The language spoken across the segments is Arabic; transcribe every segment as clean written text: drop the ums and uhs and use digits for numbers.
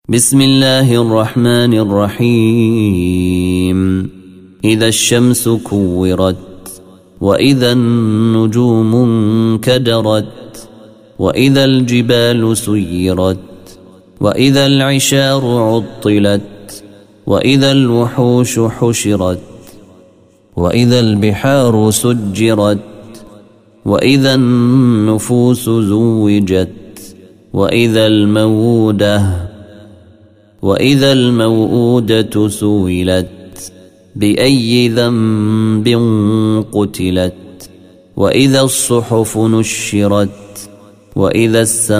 بسم الله الرحمن الرحيم إذا الشمس كورت وإذا النجوم انكدرت وإذا الجبال سيرت وإذا العشار عطلت وإذا الوحوش حشرت وإذا البحار سجرت وإذا النفوس زوجت وإذا الموءودة سئلت بأي ذنب قتلت وإذا الصحف نشرت وإذا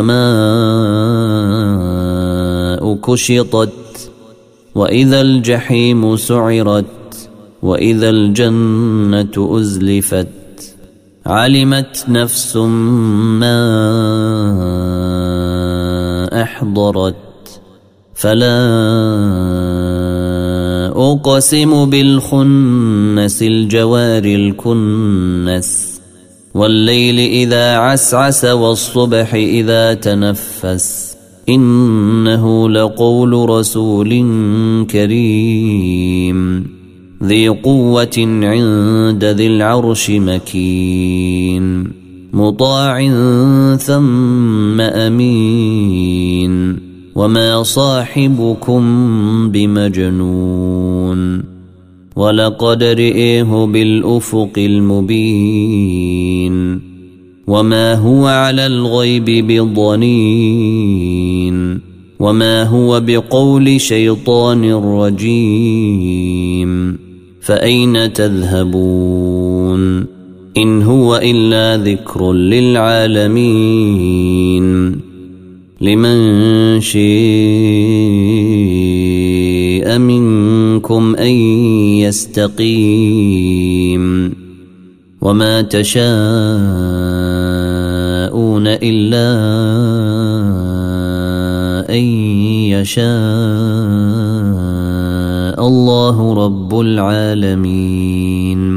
السماء كشطت وإذا الجحيم سعرت وإذا الجنة أزلفت علمت نفس ما أحضرت فلا أقسم بالخنس الجوار الكنس والليل إذا عسعس والصبح إذا تنفس إنه لقول رسول كريم ذي قوة عند ذي العرش مكين مطاع ثم أمين وما صاحبكم بمجنون ولقد رئيه بالأفق المبين وما هو على الغيب بضنين وما هو بقول شيطان رجيم فأين تذهبون إن هو إلا ذكر للعالمين لمن شاء منكم أن يستقيم وما تشاءون إلا أن يشاء الله رب العالمين.